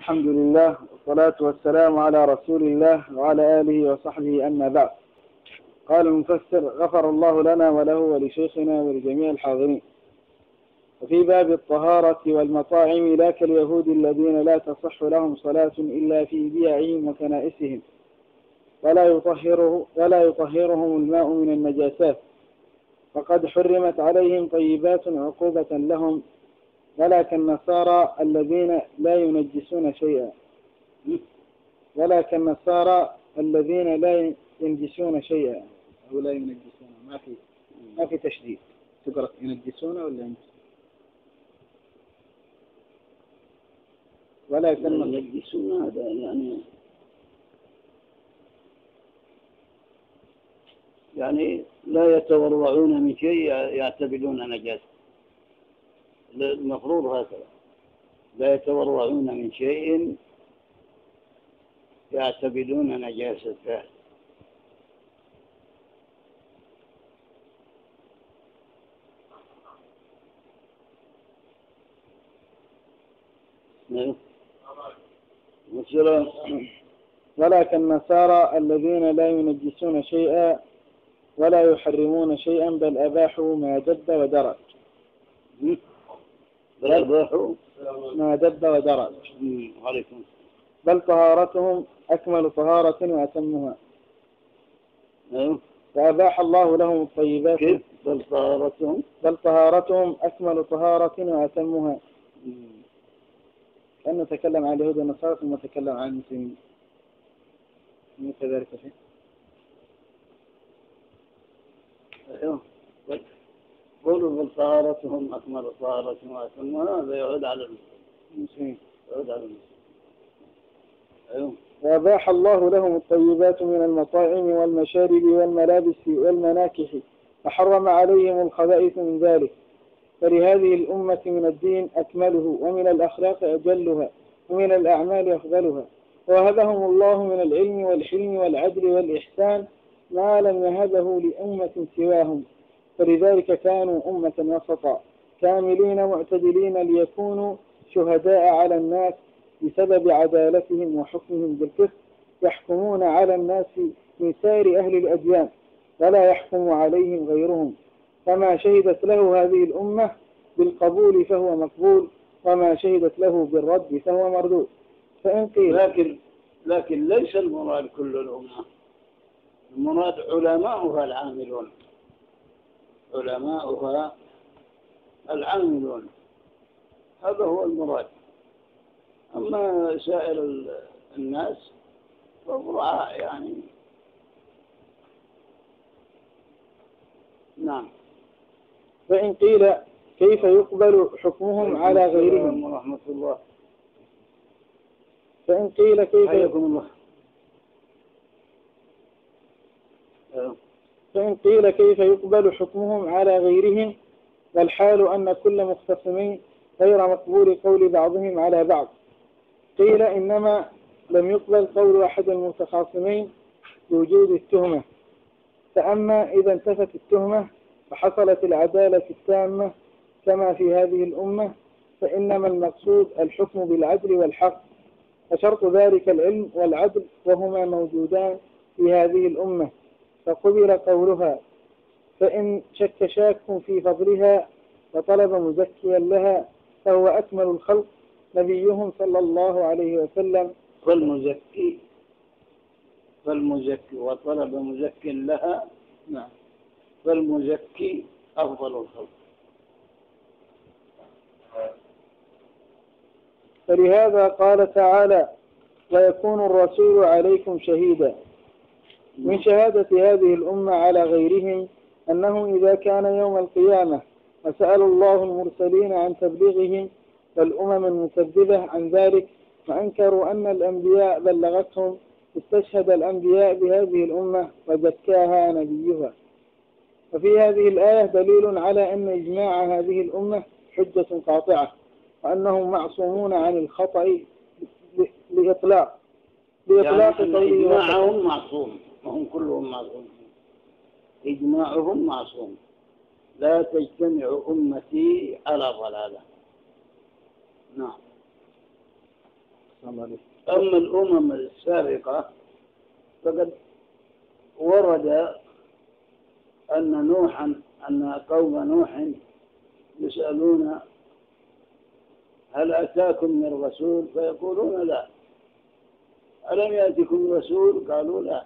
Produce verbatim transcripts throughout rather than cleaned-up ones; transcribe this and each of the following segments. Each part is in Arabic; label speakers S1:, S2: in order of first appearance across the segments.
S1: الحمد لله والصلاة والسلام على رسول الله وعلى آله وصحبه، أما بعد. قال المفسر: غفر الله لنا وله ولشيخنا ولجميع الحاضرين. وفي باب الطهارة والمطاعم لا كاليهود الذين لا تصح لهم صلاة إلا في بيعهم وكنائسهم، ولا يطهره ولا يطهرهم الماء من النجاسات، فقد حرمت عليهم طيبات عقوبة لهم، ولا كالنصارى الذين لا ينجسون شيئا ولا كالنصارى الذين لا ينجسون شيئا أو لا ينجسون. ما في ما في تشديد. تقرأ ينجسون ولا ينجسون؟ ولا
S2: ينجسون هذا يعني يعني لا يتورعون من شيء يعتبرون نجاسة. المفروض هكذا، لا يتورعون من شيء يعتبرون نجاسته.
S1: مثلا: ولا كالنصارى الذين لا ينجسون شيئا ولا يحرمون شيئا، بل أباحوا ما دب ودرج.
S2: بل أباحوا
S1: ما دب ودرج.
S2: عليكم.
S1: بل طهارتهم أكمل طهارة وأتمها.
S2: أيوه.
S1: فأباح الله لهم الطيبات.
S2: كيف؟ بل طهارتهم
S1: بل طهارتهم أكمل طهارة وأتمها. كأنه تكلم عن اليهود والنصارى ثم تكلم عن المسلمين. من كذلك شيء.
S2: أيوه. قولوا بل طهارتهم أكمل طهارة وأتمها، هذا يعود على المسلمين. يعود على المسلمين. أيوه.
S1: وأباح الله لهم الطيبات من المطاعم والمشارب والملابس والمناكح، وحرم عليهم الخبائث من ذلك. فلهذه الأمة من الدين أكمله، ومن الأخلاق أجلها، ومن الأعمال أفضلها. وهبهم الله من العلم والحلم والعدل والإحسان ما لم يهبه لأمة سواهم، فلذلك كانوا أمة وسطا كاملين معتدلين، ليكونوا شهداء على الناس بسبب عدالتهم وحكمهم بالقسط، يحكمون على الناس من سائر أهل الأديان، ولا يحكم عليهم غيرهم. فما شهدت له هذه الأمة بالقبول فهو مقبول، وما شهدت له بالرد فهو مردود. فإن قيل
S2: لكن لكن ليس المراد كل الأمة، المراد علماؤها العاملون، علماؤها العاملون، هذا هو المراد. أما سائر الناس فضعاء يعني. نعم.
S1: فإن قيل كيف يقبل حكمهم على غيرهم
S2: ورحمة الله.
S1: فإن قيل كيف
S2: الله.
S1: فإن قيل كيف يقبل حكمهم على غيرهم، والحال أن كل مختصمين غير مقبول قول بعضهم على بعض. قيل إنما لم يقبل قول أحد المتخاصمين بوجود التهمة، فأما إذا انتفت التهمة فحصلت العدالة التامة كما في هذه الأمة، فإنما المقصود الحكم بالعدل والحق، وشرط ذلك العلم والعدل، وهما موجودان في هذه الأمة، فقبل قولها. فإن شك شاك في فضلها وطلب مزكيا لها، فهو أكمل الخلق نبيهم صلى الله عليه وسلم.
S2: فالمزكي فالمزكي وطلب مزكي لها.
S1: نعم.
S2: فالمزكي أفضل الخلق.
S1: فلهذا قال تعالى: ويكون الرسول عليكم شهيدا. من شهادة هذه الأمة على غيرهم أنه إذا كان يوم القيامة وسأل الله المرسلين عن تبليغهم والأمم المكذبة عن ذلك، وأنكروا أن الأنبياء بلغتهم، استشهد الأنبياء بهذه الأمة وزكاها نبيها. وفي هذه الآية دليل على أن إجماع هذه الأمة حجة قاطعة، وأنهم معصومون عن الخطأ لإطلاق لإطلاق
S2: يعني إجماعهم معصوم، وهم كلهم معصوم. إجماعهم معصوم. لا تجتمع أمتي على ضلالة. نعم. أما الأمم السابقة فقد ورد أن نوحا أن قوم نوح يسألون هل أتاكم من رسول فيقولون لا. ألم يأتكم رسول؟ قالوا لا.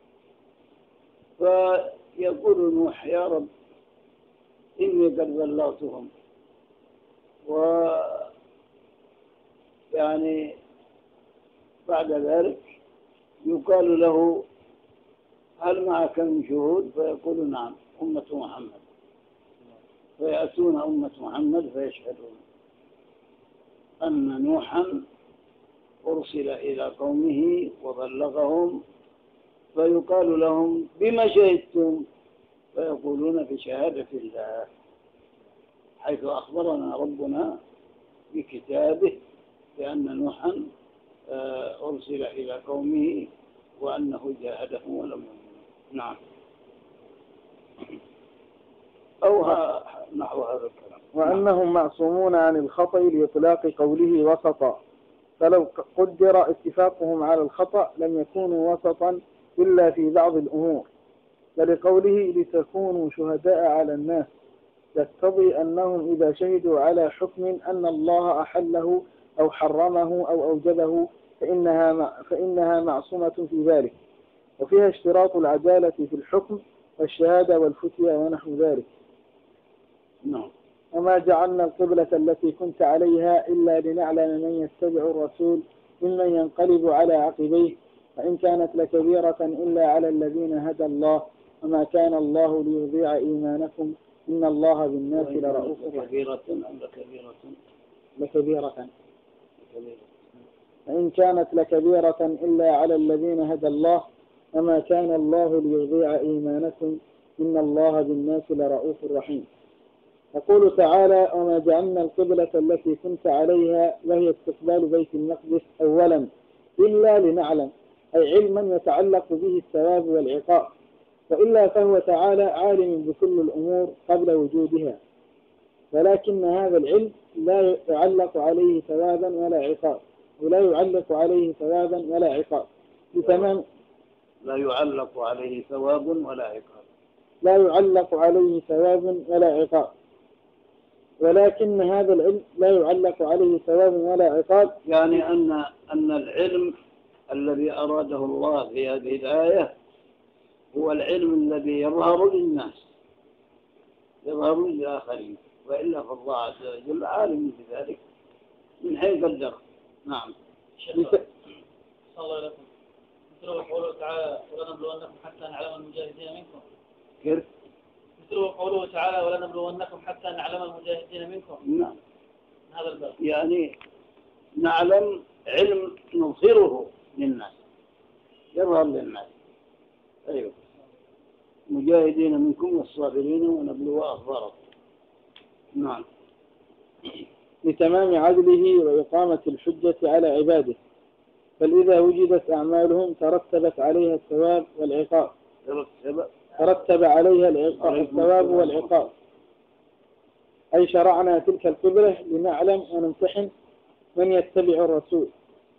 S2: فيقول نوح يا رب إني قد بلغتهم، ويعني بعد ذلك يقال له هل معك من شهود؟ فيقول نعم أمة محمد، فيأتون أمة محمد فيشهدون أن نوحا أرسل إلى قومه وبلغهم، فيقال لهم بما شهدتم؟ فيقولون بشهادة الله، حيث أخبرنا ربنا بكتابه بأن نوحا أرسل إلى قومه وأنه جاهدهم ولم يؤمنوا. نعم، أو نحو هذا الكلام.
S1: وأنهم معصومون عن الخطأ لإطلاق قوله وسطا، فلو قدر اتفاقهم على الخطأ لم يكونوا وسطا إلا في بعض الأمور، ولقوله لتكونوا شهداء على الناس يقتضي أنهم إذا شهدوا على حكم أن الله أحله أو حرمه أو أوجبه فإنها, فإنها معصومة في ذلك، وفيها اشتراط العدالة في الحكم والشهادة والفتية ونحو ذلك.
S2: نعم.
S1: وما جعلنا القبلة التي كنت عليها إلا لنعلم من يتبع الرسول ممن ينقلب على عقبيه، وإن كانت لكبيرة إلا على الذين هدى الله، وما كان الله ليضيع إيمانكم إن الله بالناس لرؤوف رحيم.
S2: كبيرة أم لكبيرة؟
S1: لكبيرة. وإن كانت لكبيرة إلا على الذين هدى الله، وما كان الله ليضيع إيمانكم إن الله بالناس لرؤوف رحيم. يقول تعالى وما جعلنا القبلة التي كنت عليها وهي استقبال بيت المقدس أولا إلا لنعلم، أي علما يتعلق به الثواب والعقاب، وإلا فهو تعالى عالم بكل الأمور قبل وجودها، ولكن هذا العلم لا يعلق عليه ثوابا ولا عقاب، ولا يعلق عليه ثوابا ولا عقاب بتمام
S2: لا يعلق عليه ثواب ولا عقاب
S1: لا يعلق عليه ثواب ولا عقاب ولكن هذا العلم لا يعلق عليه ثواب ولا عقاب،
S2: يعني أن أن العلم الذي أراده الله في هذه الآية هو العلم الذي يظهر للناس، يظهر للآخرين، وإلا فالله عز وجل عالم بذلك من حيث قدر. نعم.
S3: صلى الله عليه وسلم. مثل قوله تعالى ولنبلونكم حتى نعلم المجاهدين منكم.
S2: كيف؟
S3: مثل قوله تعالى ولنبلونكم حتى نعلم المجاهدين منكم.
S2: نعم.
S3: هذا الباب.
S2: يعني نعلم علم نظهره للناس، يظهر للناس. أيوه. مجاهدين منكم والصابرين ونبلو أخباركم. نعم.
S1: لتمام عدله وإقامة الحجة على عباده، بل إذا وجدت أعمالهم ترتبت عليها الثواب والعقاب ترتب عليها العقاب الثواب والعقاب أي شرعنا تلك القبلة لنعلم ونمتحن من يتبع الرسول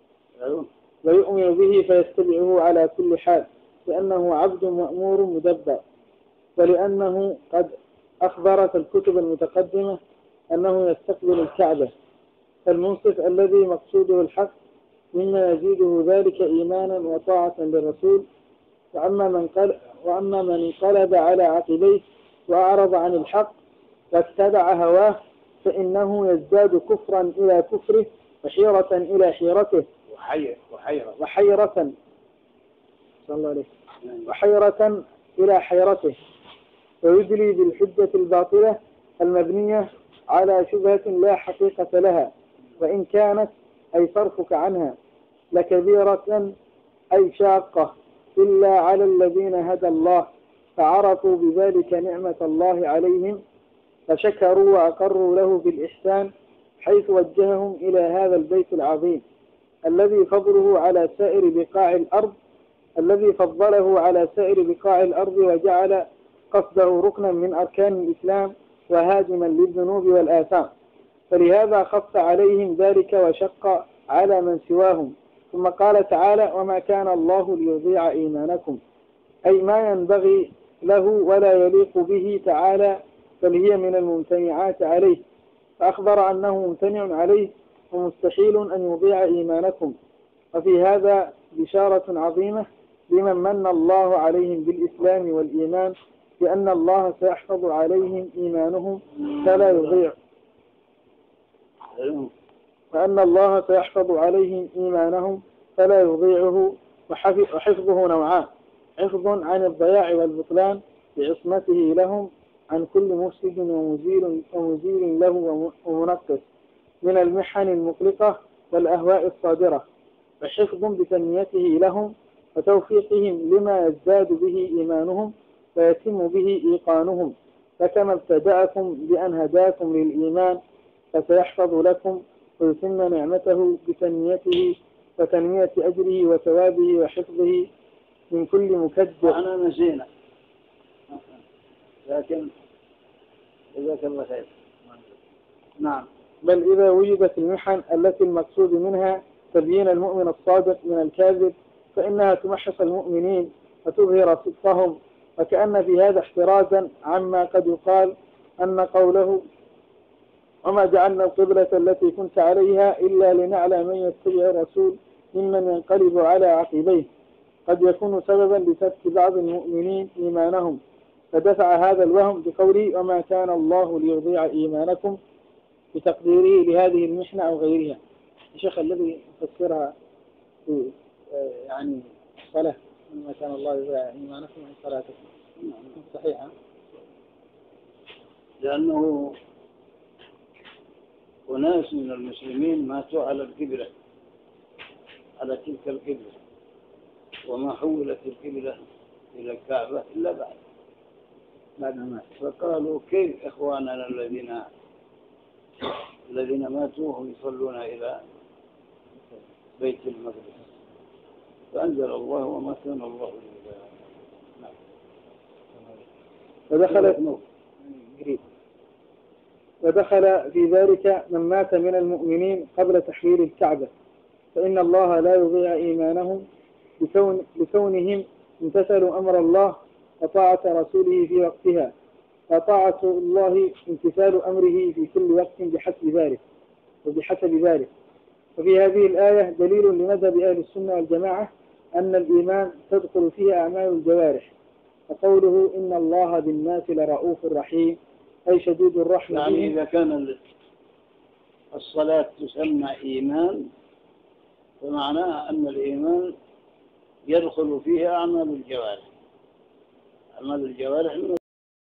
S1: ويؤمن به فيتبعه على كل حال، لأنه عبد مأمور مدبر، ولأنه قد أخبرت الكتب المتقدمة أنه يستقبل الكعبة، فالمنصف الذي مقصوده الحق مما يزيده ذلك إيمانا وطاعة للرسول. وأما من قل وأما من انقلب على عقبيه وأعرض عن الحق واتبع هواه فإنه يزداد كفرا إلى كفره وحيرة إلى حيرته
S2: وحيرة وحيرة
S1: وحيرة صلى الله عليه وحيرة إلى حيرته، ويدلي بالحجة الباطلة المبنية على شبهة لا حقيقة لها، وإن كانت أي صرفك عنها لكبيرة أي شاقة إلا على الذين هدى الله فعرفوا بذلك نعمة الله عليهم فشكروا وأقروا له بالإحسان، حيث وجههم إلى هذا البيت العظيم الذي فضله على سائر بقاع الأرض الذي فضله على سائر بقاع الأرض وجعل قصده ركنا من أركان الإسلام وهادما للذنوب والآثام، فلهذا خف عليهم ذلك وشق على من سواهم. ثم قال تعالى: وما كان الله ليضيع إيمانكم، أي ما ينبغي له ولا يليق به تعالى، بل هي من الممتنعات عليه، فأخبر أنه ممتنع عليه ومستحيل أن يضيع إيمانكم. وفي هذا بشارة عظيمة لمن من الله عليهم بالإسلام والإيمان، بأن الله سيحفظ عليهم إيمانهم فلا يضيع، وأن الله سيحفظ عليهم إيمانهم فلا يضيعه. وحفظه نوعان: حفظ عن الضياع والبطلان بعصمته لهم عن كل مفسد ومزيل, ومزيل له ومنقص من المحن المقلقة والأهواء الصادرة، وحفظ بتنميته لهم وتوفيقهم لما يزداد به إيمانهم ويتم به إيقانهم. فكما ابتدأكم بأن هداكم للإيمان فسيحفظ لكم ويتم نعمته بتنميته وتنمية أجره وثوابه وحفظه من كل مكدر.
S2: أنا نسينا، لكن جزاك الله خير. نعم.
S1: بل إذا وجدت المحن التي المقصود منها تبيين المؤمن الصادق من الكاذب فإنها تمحص المؤمنين وتظهر صدقهم. وكأن في هذا احترازا عما قد يقال أن قوله: وما جعلنا القبلة التي كنت عليها إلا لنعلم من يتبع الرسول ممن ينقلب على عقبيه، قد يكون سببا لترك بعض المؤمنين إيمانهم، فدفع هذا الوهم بقوله: وما كان الله ليضيع إيمانكم، بتقديره لهذه المحنة أو غيرها. الشيخ الذي يفسرها في يعني الصلاة: وما كان الله ليضيع إيمانكم عن صلاتكم، صحيحة؟
S2: لأنه أناس من المسلمين ماتوا على القبلة، على تلك القبلة، وما حولت القبلة إلى الكعبة إلا بعد بعد ما فقالوا: كيف إخواننا الذين الذين ماتوا وهم يصلون إلى بيت المقدس؟ فأنزل الله: وما كان الله ليضيع.
S1: ودخل ودخل في ذلك من مات من المؤمنين قبل تحويل الكعبة، فإن الله لا يضيع إيمانهم لكون لكونهم امتثلوا أمر الله وطاعة رسوله في وقتها، وطاعة الله امتثال أمره في كل وقت بحسب ذلك وبحسب ذلك. وفي هذه الآية دليل لمذهب أهل السنة والجماعة أن الإيمان تدخل فيه أعمال الجوارح، وقوله: إن الله بالناس لرؤوف رحيم، أي شديد الرحمة.
S2: يعني إذا كان الصلاة تسمى إيمان فمعناها أن الإيمان يدخل فيها أعمال الجوارح. أعمال الجوارح